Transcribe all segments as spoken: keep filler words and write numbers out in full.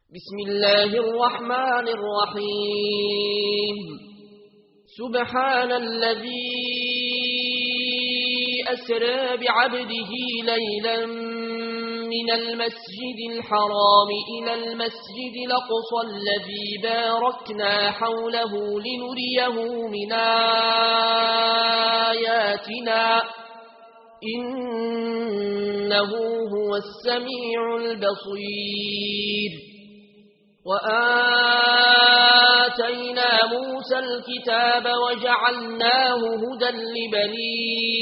بسم الله الرحمن الرحيم. سبحان الذي أسرى بعبده ليلا من المسجد الحرام إلى المسجد الأقصى الذي باركنا حوله لنريه من آياتنا إنه هو السميع البصير. وآتينا موسى الكتاب وجعلناه هدى لبني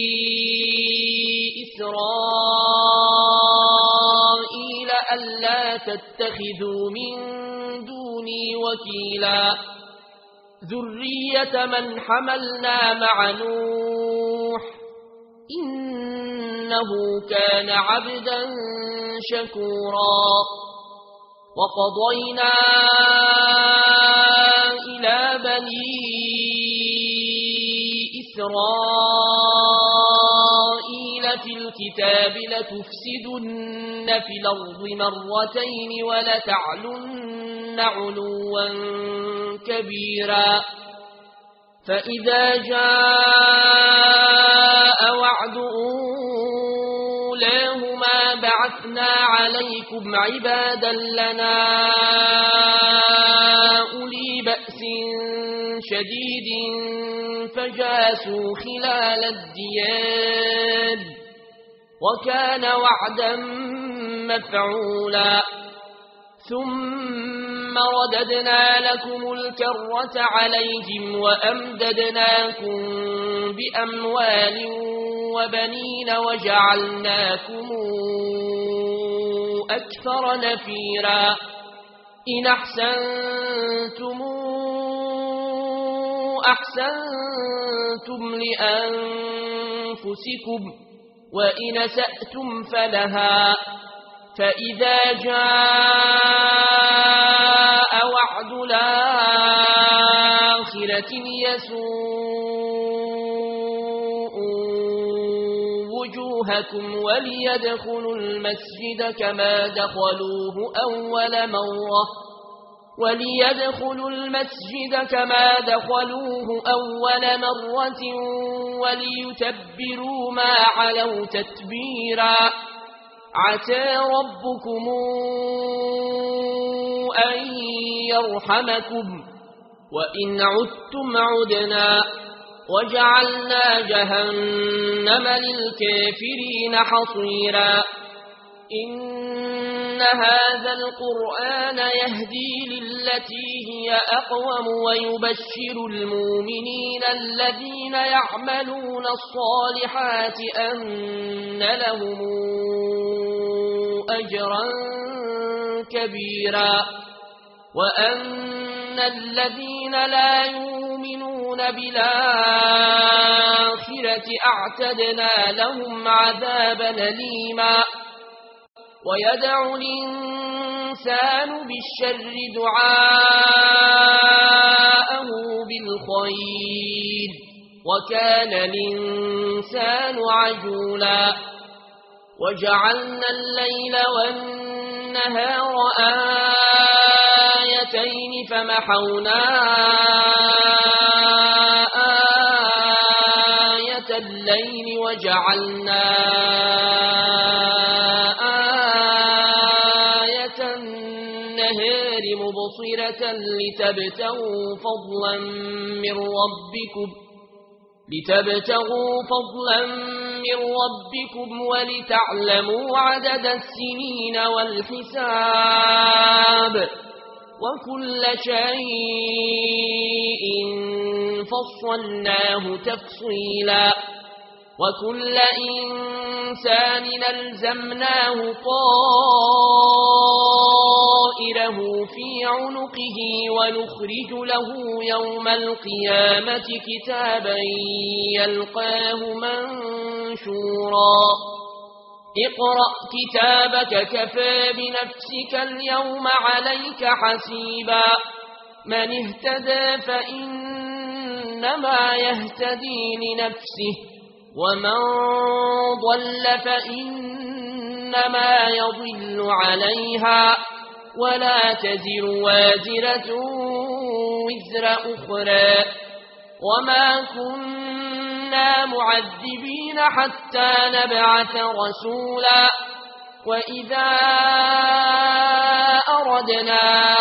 إسرائيل ألا تتخذوا من دوني وكيلا ذرية من حملنا مع نوح إنه كان عبدا شكورا. وقضينا إلى بني إسرائيل في الكتاب لتفسدن في الأرض مرتين ولتعلن علوا كبيرا. فإذا جاء وعد أولاهما بعثنا عليكم عبادا لنا أولي بأس شديد فجاسوا خلال الديار وكان وعدا مفعولا. ثم رددنا لكم الكرة عليهم وأمددناكم بأموال وبنين وجعلناكم أكثر نفيرا. إن أحسنتم أحسنتم لأنفسكم وإن أسأتم فلها. فإذا جاء وعد الآخرة يسوء وجوهكم وليدخلوا المسجد كما دخلوه أول مرة وليدخلوا المسجد كما دخلوه أول مرة وليتبروا ما علوا تتبيرا. عسى ربكم أن يرحمكم وإن عدتم عدنا وجعلنا جهنم للكافرين حصيرا. إن هذا القرآن يهدي للتي هي أقوم ويبشر المؤمنين الذين يعملون الصالحات أن لهم أجرا كبيرا وأن الذين لا يؤمنون بالآخرة أعتدنا لهم عذابا أليما. ويدعو الإنسان بالشر دعاءه بالخير وكان الإنسان عجولا. وجعلنا الليل والنهار آيتين فمحونا آية الليل وجعلنا آية النهار مبصرة لتبتغوا فضلا من ربكم لتبتغوا فضلا من ربكم ولتعلموا عدد السنين والحساب وكل شيء فصلناه تفصيلا. وكل إنسان ألزمناه طائره في عنقه ونخرج له يوم القيامة كتابا يلقاه منشورا. اقرأ كتابك كفى بنفسك اليوم عليك حسيبا. من اهتدى فإنما يهتدي لنفسه ومن ضل فإنما يضل عليها ولا تزر وازرة وزر أخرى وما كنا معذبين حتى نبعث رسولا وإذا أردنا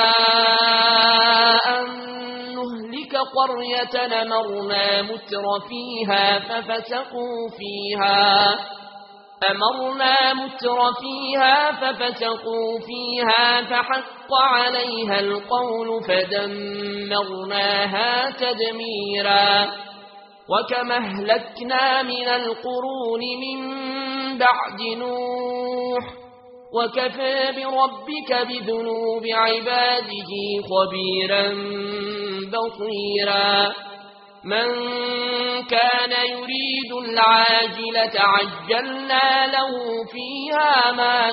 أن نهلك قرية أمرنا متر فيها ففسقوا فيها أمرنا متر فيها ففسقوا فيها فحق عليها القول فدمرناها تدميرا وكما أهلكنا من القرون من بعد نوح وكفى بربك بذنوب عباده خبيرا بصيرا من كان يريد العاجلة عجلنا له فيها ما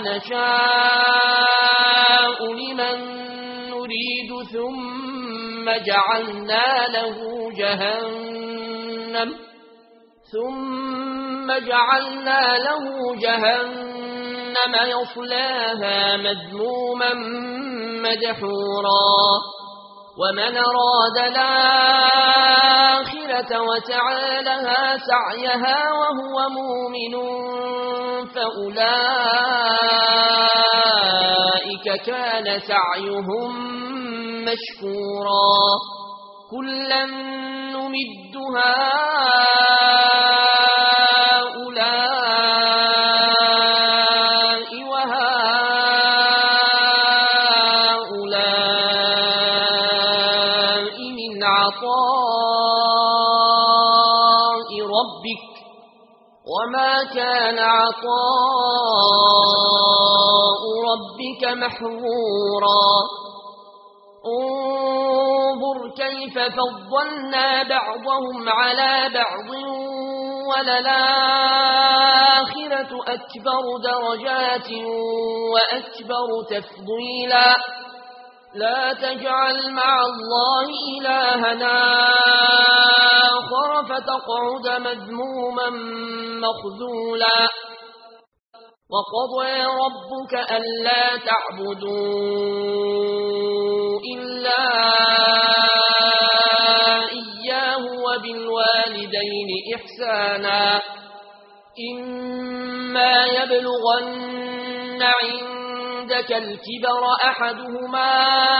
نشاء لمن نريد ثم جعلنا له جهنم ثم جعلنا له جهنم يصلاها مذموما مدحورا ومن أراد الآخرة وسعى لها سعيها وهو مؤمن فأولئك كان سعيهم مشكورا كلا نمد هؤلاء وهؤلاء من عطاء ربك وما كان عطاء ربك محظورا انظر كيف فضلنا بعضهم على بعض وللآخرة أكبر درجات وأكبر تفضيلا لا تجعل مع الله إلهنا آخر فتقعد مذموما مخذولا وقضى ربك ألا تعبدوا إلا إياه وبالوالدين إحسانا إما يبلغن عندك الكبر أحدهما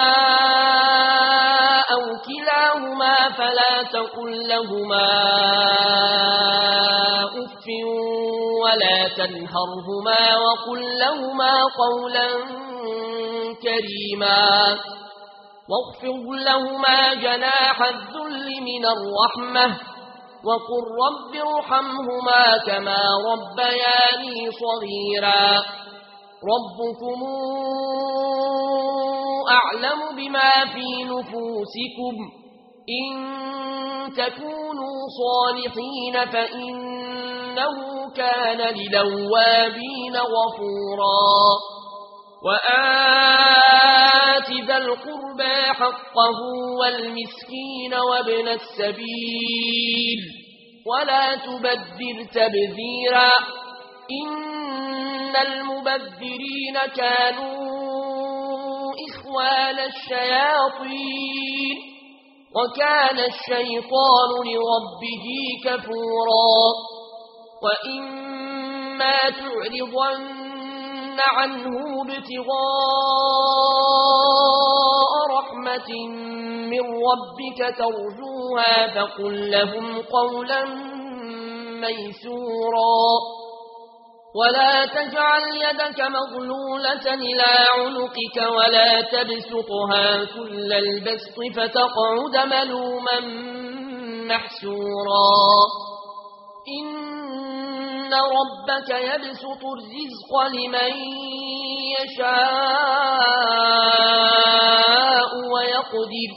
أو كلاهما فلا تقل لهما أف ولا تنهرهما وقل لهما قولا كريما واخفض لهما جناح الذل من الرحمة وقل رب ارحمهما كما ربياني صغيرا ربكم أعلم بما في نفوسكم إن تكونوا صالحين فإنه كان للأوابين غفورا وآت ذا القربى حقه والمسكين وابن السبيل ولا تبذر تبذيرا إن المبذرين كانوا إخوان الشياطين وكان الشيطان لربه كفورا وإما تعرضن عنه ابتغاء رحمة من ربك ترجوها فقل لهم قولا ميسورا ولا تجعل يدك مغلولة إلى عنقك ولا تبسطها كل البسط فتقعد ملوما محسورا إن ربك يبسط الرزق لمن يشاء ويقدر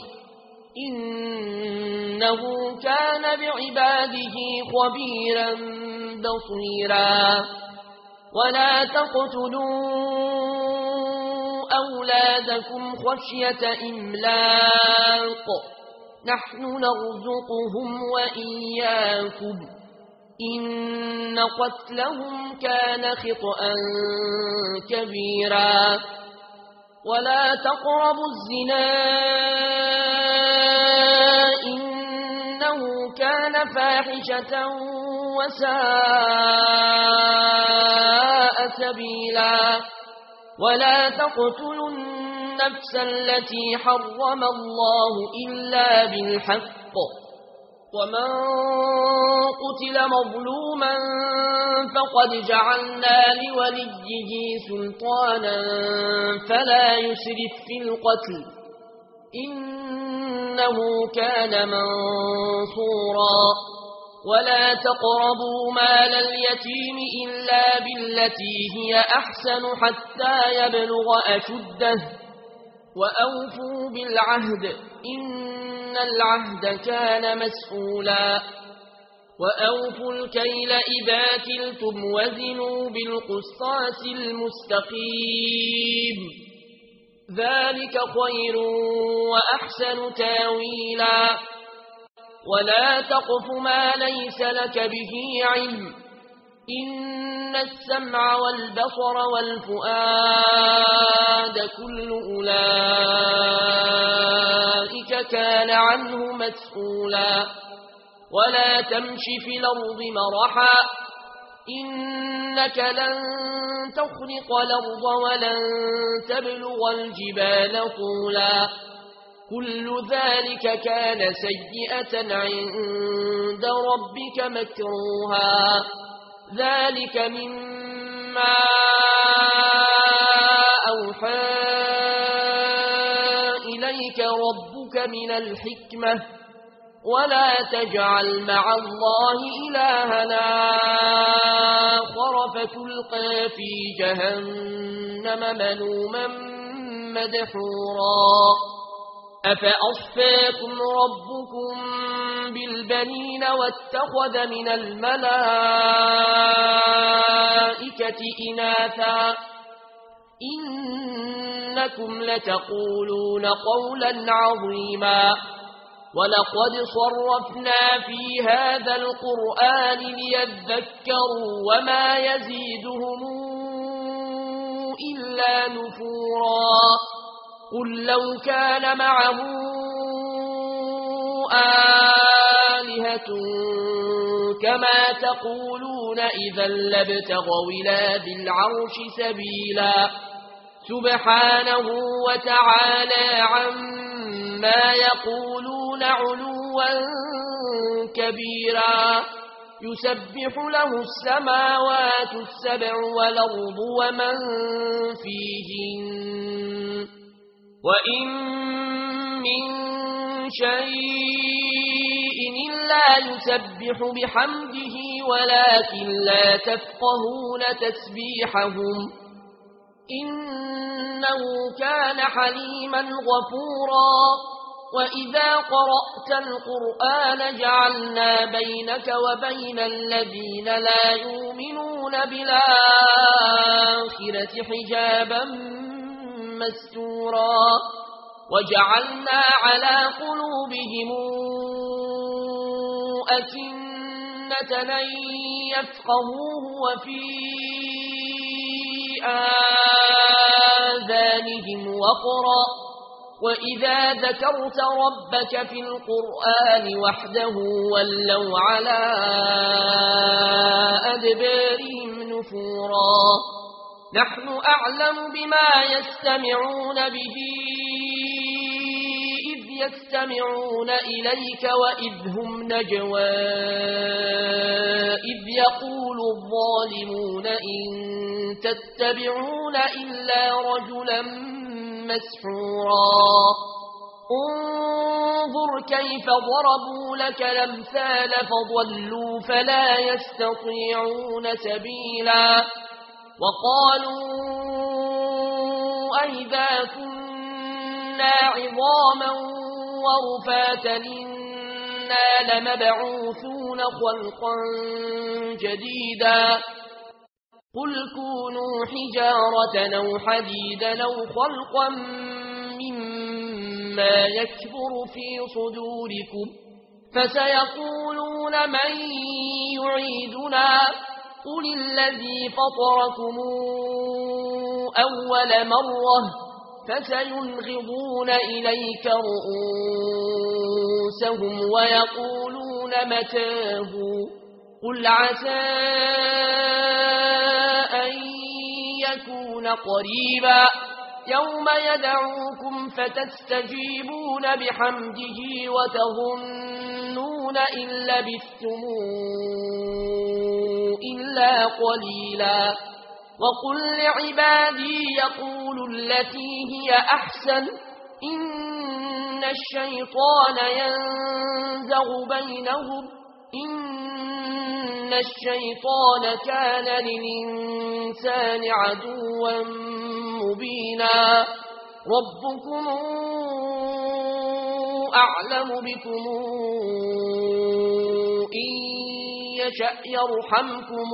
إنه كان بعباده خبيرا بصيرا ولا تقتلوا أولادكم خشية إملاق نحن نرزقهم وإياكم إن قتلهم كان خطأ كبيرا ولا تقربوا الزنا إنه كان فاحشة وساء سبيلا ولا تقتلوا النفس التي حرم الله إلا بالحق ومن قتل مظلوما فقد جعلنا لوليه سلطانا فلا يسرف في القتل إنه كان منصورا ولا تقربوا مال اليتيم إلا بالتي هي أحسن حتى يبلغ أشده وأوفوا بالعهد إن العهد كان مسؤولا وأوفوا الكيل إذا كلتم وزنوا بالقسطاس المستقيم ذلك خير وأحسن تاويلا ولا تقف ما ليس لك به علم إن السمع والبصر والفؤاد كل أولئك كان عنه مسؤولا ولا تمش في الأرض مرحا إنك لن تخرق الأرض ولن تبلغ الجبال طولا كل ذلك كان سيئة عند ربك مكروها ذلك مما أوحى إليك ربك من الحكمة ولا تجعل مع الله إلهنا آخر فتلقى في جهنم ملوما مدحورا أفأصفاكم ربكم بالبنين واتخذ من الملائكة إناثا إنكم لتقولون قولا عظيما ولقد صرفنا في هذا القرآن ليذكروا وما يزيدهم إلا نفورا قل لو كان معه آلهة كما تقولون إذا لابتغوا إلى ذي العرش سبيلا سبحانه وتعالى عما يقولون علوا كبيرا يسبح له السماوات السبع والأرض ومن فيهن وإن من شيء إلا يسبح بحمده ولكن لا تفقهون تسبيحهم إنه كان حليما غفورا وإذا قرأت القرآن جعلنا بينك وبين الذين لا يؤمنون بالآخرة حجابا مستورا وجعلنا على قلوبهم أكنة أن يفقهوه وفي آذانهم وقرا وإذا ذكرت ربك في القرآن وحده ولوا على أدبارهم نفورا نحن أعلم بما يستمعون به إذ يستمعون إليك وإذ هم نجوى إذ يقول الظالمون إن تتبعون إلا رجلا مسحورا انظر كيف ضربوا لك الأمثال فضلوا فلا يستطيعون سبيلا وقالوا أئذا كنا عظاما ورفاتا إنا لمبعوثون خلقا جديدا قل كونوا حجارة أو حديدا أو خلقا مما يكبر في صدوركم فسيقولون من يعيدنا قل الذي فطركم أول مرة فسينغضون إليك رؤوسهم ويقولون متاه قل عسى أن يكون قريبا يوم يدعوكم فتستجيبون بحمده وتظنون إن لبثتم إلا قليلا وقل لعبادي يقولوا التي هي أحسن إن الشيطان ينزغ بينهم إن الشيطان كان للإنسان عدوا مبينا ربكم أعلم بكم إن يشأ يرحمكم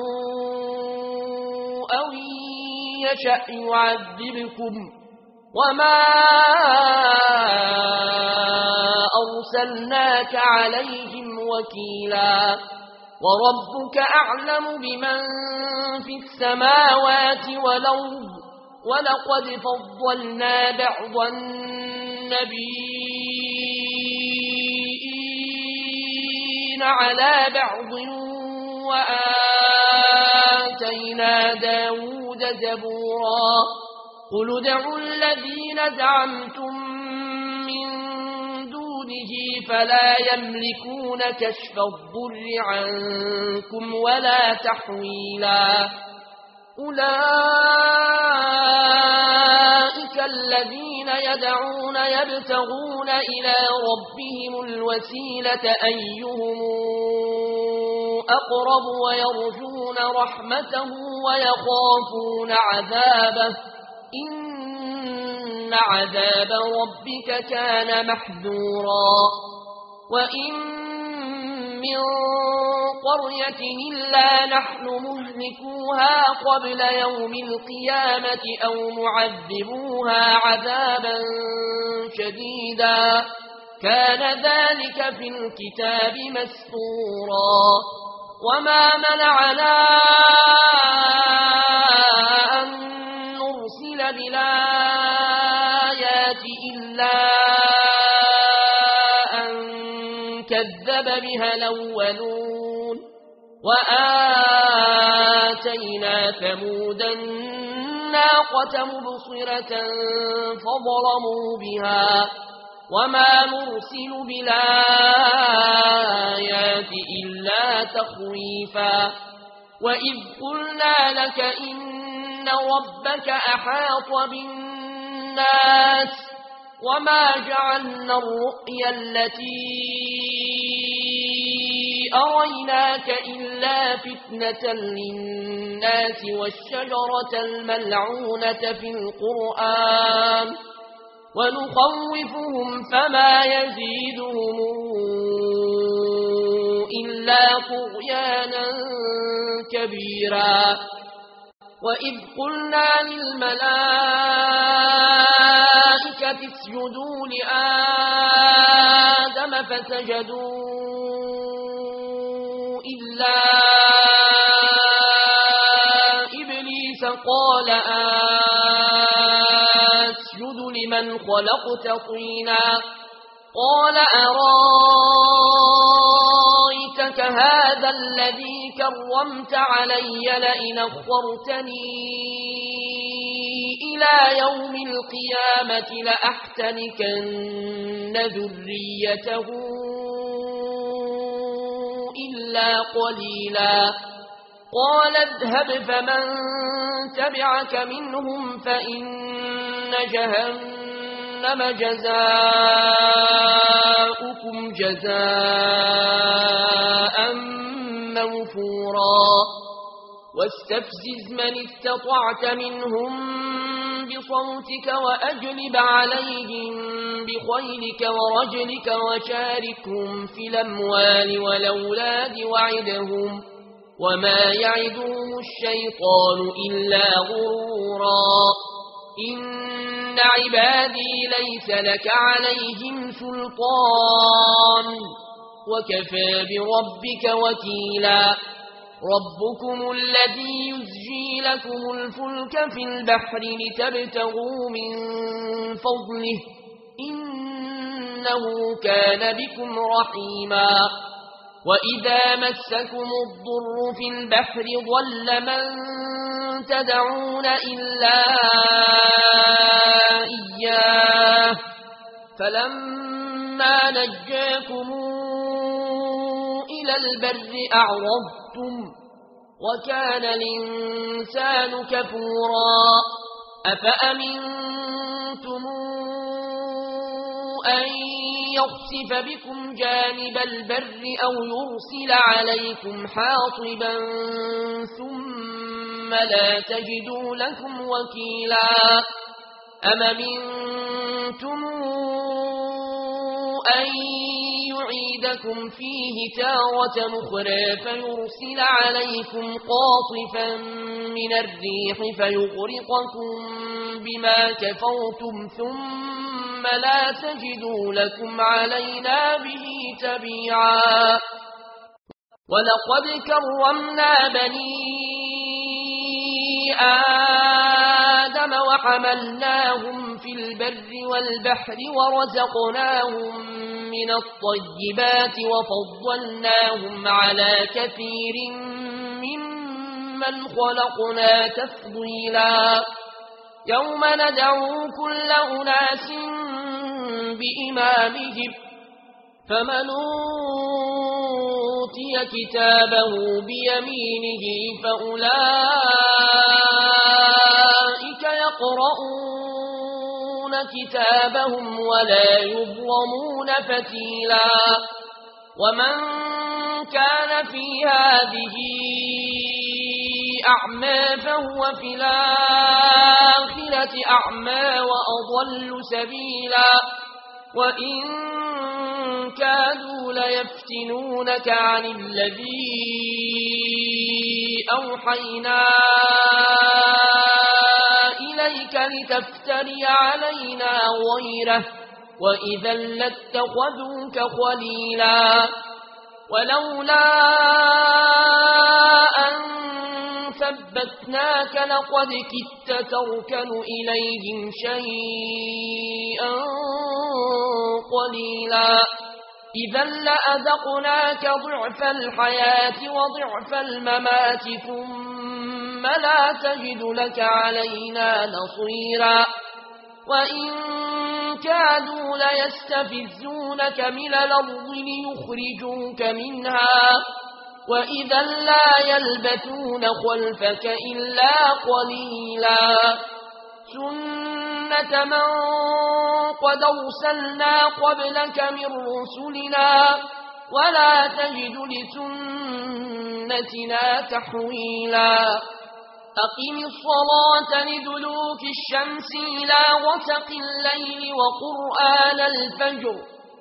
أو يشأ يعذبكم وما أرسلناك عليهم وكيلا وربك أعلم بمن في السماوات والأرض ولقد فضلنا بعض النبيين على بعض وآتينا داود زبورا قل ادعوا الذين زعمتم من دونه فلا يملكون كشف الضر عنكم ولا تحويلا أولئك الذين يدعون يبتغون إلى ربهم الوسيلة أيهم أقرب ويرجون رحمته ويخافون عذابه إن عذاب ربك كان محذورا وإن من قرية إلا نحن مهلكوها قبل يوم القيامة أو معذبوها عذابا شديدا كان ذلك في الكتاب مسطورا وما منعنا أن نرسل بالآيات إلا أن كذب بها الأولون وآتينا ثمود الناقة مبصرة فظلموا بها وما نرسل بالآيات إلا تخويفا وإذ قلنا لك إن ربك أحاط بالناس وما جعلنا الرؤيا التي أريناك إلا فتنة للناس والشجرة الملعونة في القرآن ونخوفهم فما يزيدهم إلا طغيانا كبيرا وإذ قلنا للملائكة اسجدوا لآدم فسجدوا إلا إبليس قال أسجد لمن خلقت طينا قال أرايتك هذا الذي كرمت علي لئن أخرتني إلى يوم القيامة لأحتنكن ذريته إلا قليلا قال اذهب فمن تبعك منهم فإن جهنم جزاؤكم جزاء موفورا واستفزز من استطعت منهم بصوتك وأجلب عليهم بخيلك ورجلك وشاركهم في الأموال والأولاد وعدهم وما يعدهم الشيطان إلا غرورا إن عبادي ليس لك عليهم سلطان وكفى بربك وكيلا ربكم الذي يزجي لكم الفلك في البحر لتبتغوا من فضله إنه كان بكم رحيما وإذا مسكم الضر في البحر ضل من تدعون إلا إياه فلما نجاكم إلى البر أعرضتم وكان الإنسان كفورا أفأمنتم أن يخسف بكم جانب البر أو يرسل عليكم حاصبا ثم لا تجدوا لكم وكيلا أم أمنتم أن يعيدكم فيه تارة أخرى فيرسل عليكم قاصفا من الريح فيغرقكم بما كفرتم ثم لا تجدوا لكم علينا به تبيعا ولقد كرمنا بني آدم وحملناهم في البر والبحر ورزقناهم من الطيبات وفضلناهم على كثير ممن خلقنا تفضيلا يوم ندعو كل أناس بإمامهم فمن أوتي كتابه بيمينه فأولئك يقرؤون كتابهم ولا يظلمون فتيلا ومن كان في هذه أعمى فهو في الآخرة أعمى وأضل سبيلا وإن كادوا ليفتنونك عن الذي أوحينا إليك لتفتري علينا غيره وإذا لاتخذوك خليلا ولولا أن ثبتناك لقد كدت تركن إليهم شيئا قليلا إذا لأذقناك ضعف الحياة وضعف الممات ثم لا تجد لك علينا نصيرا وإن كادوا ليستفزونك من الأرض ليخرجوك منها وإذا لا يلبثون خلفك إلا قليلا سنة من قد أرسلنا قبلك من رسلنا ولا تجد لسنتنا تحويلا أقم الصلاة لدلوك الشمس إلى غسق الليل وقرآن الفجر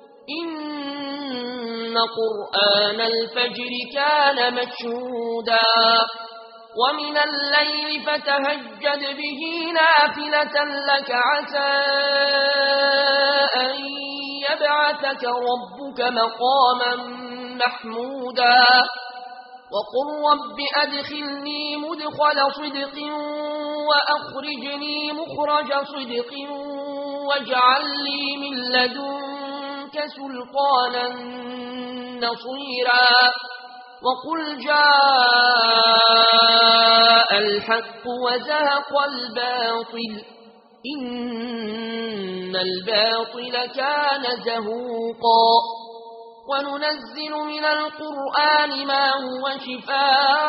إن قرآن الفجر كان مشهودا ومن الليل فتهجد به نافلة لك عسى أن يبعثك ربك مقاما محمودا وقل رب أدخلني مدخل صدق وأخرجني مخرج صدق واجعل لي من لدنك سلطانا نصيرا وقل جاء الحق وزهق الباطل إن الباطل كان زهوقا وننزل من القرآن ما هو شفاء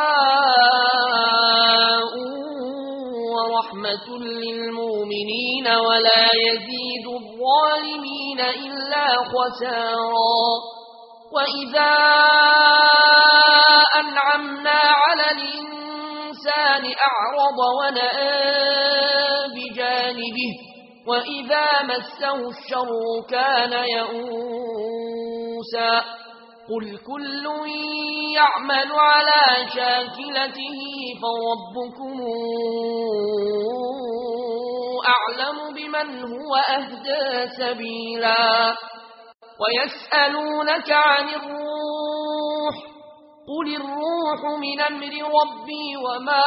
ورحمة للمؤمنين ولا يزيد الظالمين إلا خسارا وإذا أنعمنا على الإنسان أعرض ونأى بجانبه وإذا مسه الشر كان يئوسا قل كل يعمل على شاكلته فربكم أعلم بمن هو أهدى سبيلا ويسألونك عن الروح قل الروح من أمر ربي وما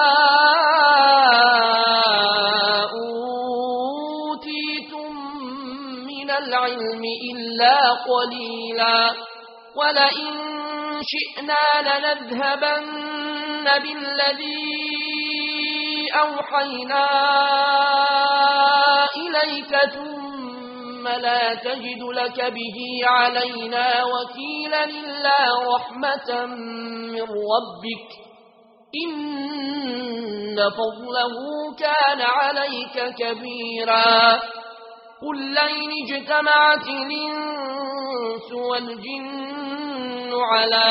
أوتيتم من العلم إلا قليلا ولئن شئنا لنذهبن بالذي أوحينا إليك ثم لا تجد لك به علينا وكيلا إلا رحمة من ربك إن فضله كان عليك كبيرا قل لئن اجتمعت الإنس والجن على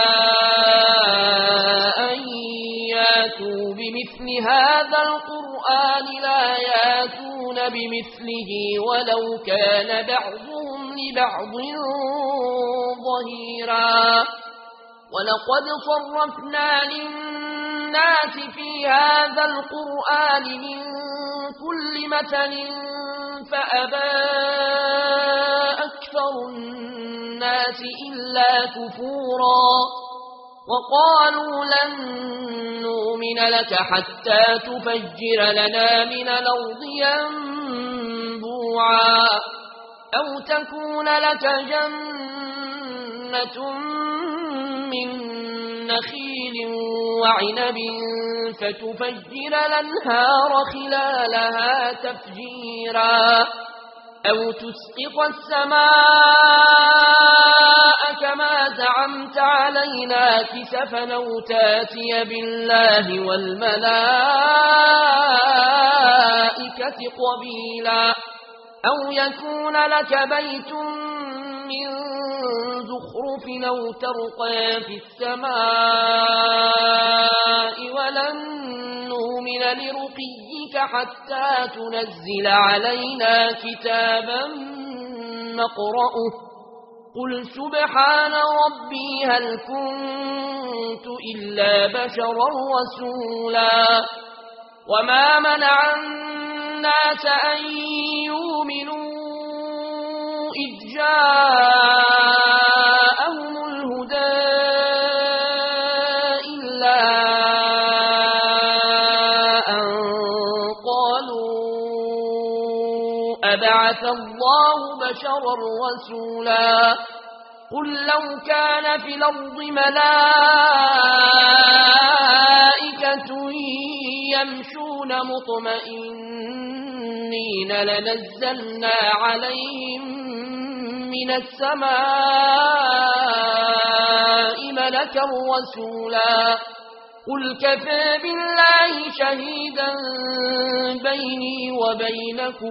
أن ياتوا بمثل هذا القرآن لا ياتون بمثله ولو كان بعضهم لبعض ظهيرا ولقد صرفنا للناس في هذا القرآن من كل مثل فأبى أكثر الناس إلا كفورا وقالوا لن نؤمن لك حتى تفجر لنا من الأرض ينبوعا أو تكون لك جنة من نخيل وعنب فتفجر الأنهار خلالها تفجيرا أو تسقط السماء كما زعمت علينا كسفا أو تاتي بالله والملائكة قبيلا أو يكون لك بيت من زخرف أو ترقى في السماء ولن نؤمن لرقيك حتى تنزل علينا كتابا نقرأه قل سبحان ربي هل كنت إلا بشرا رسولا وما منع الناس أن يؤمنوا إذ جاءهم الهدى إلا أن قالوا أبعث الله بشرا رسولا قل لو كان في الأرض ملائكة يمشون مطمئنين لنزلنا عليهم من السماء ملكا رسولا قل كفى بالله شهيدا بيني وبينكم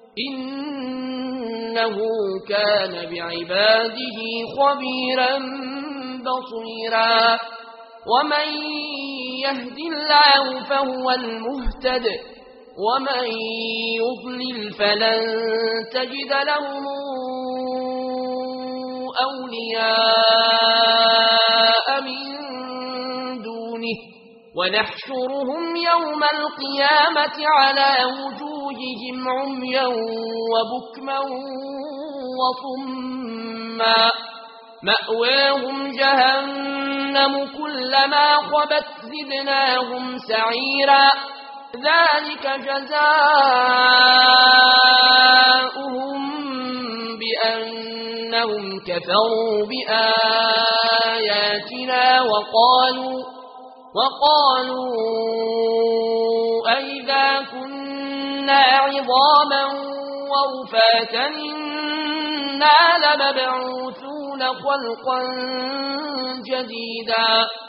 إنه كان بعباده خبيرا بصيرا ومن يهد الله فهو المهتد ومن يضلل فلن تجد لهم أولياء من دونه ونحشرهم يوم القيامة على وجوههم عميا وبكما وصما مأواهم جهنم كلما خبت زدناهم سعيرا ذلك جزاؤهم بأنهم كفروا بآياتنا وقالوا وقالوا أئذا كنا عظاما ورفاتا إنا لمبعوثون خلقا جديدا